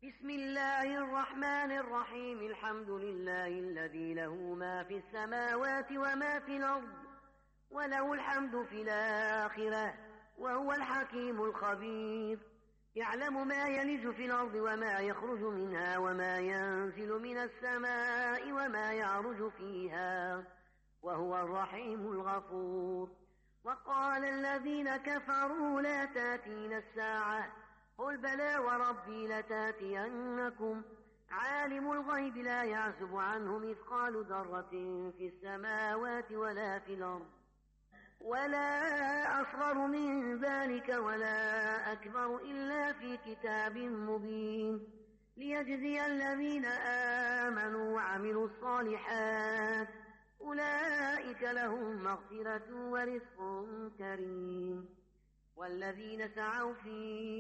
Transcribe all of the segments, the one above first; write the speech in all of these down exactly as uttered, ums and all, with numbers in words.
بسم الله الرحمن الرحيم. الحمد لله الذي له ما في السماوات وما في الأرض وله الحمد في الآخرة وهو الحكيم الخبير. يعلم ما يلج في الأرض وما يخرج منها وما ينزل من السماء وما يعرج فيها وهو الرحيم الغفور. وقال الذين كفروا لا تأتينا الساعة قل بلى وربي لتأتينكم عالم الغيب لا يعزب عنه مثقال ذرة في السماوات ولا في الأرض ولا أصغر من ذلك ولا أكبر إلا في كتاب مبين ليجزي الذين آمنوا وعملوا الصالحات أولئك لهم مغفرة ورزق كريم. والذين سعوا في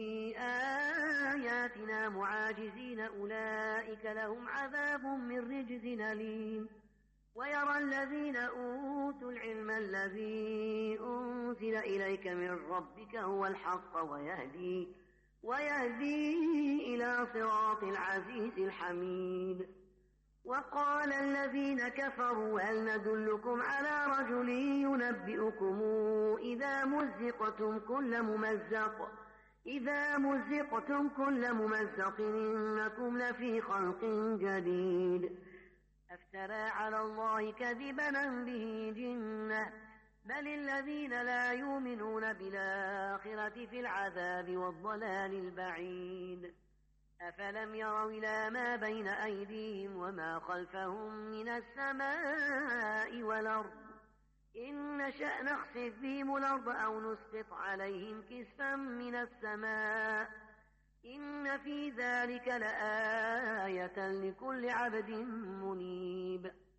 آياتنا معاجزين أولئك لهم عذاب من رجز أليم. ويرى الذين أوتوا العلم الذي أنزل إليك من ربك هو الحق ويهدي, ويهدي إلى صراط العزيز الحميد. وقال الذين كفروا هل ندلكم على رجل ينبئكم إذا مزقتم كل ممزق إذا مزقتم كل ممزق إنكم لفي خلق جديد. أفترى على الله كذبا به جنة بل الذين لا يؤمنون بالآخرة في العذاب والضلال البعيد. أفلم يروا إلى ما بين أيديهم وما خلفهم من السماء والأرض إن نشأ نخسف بهم الأرض أو نسقط عليهم كسفا من السماء إن في ذلك لآية لكل عبد منيب.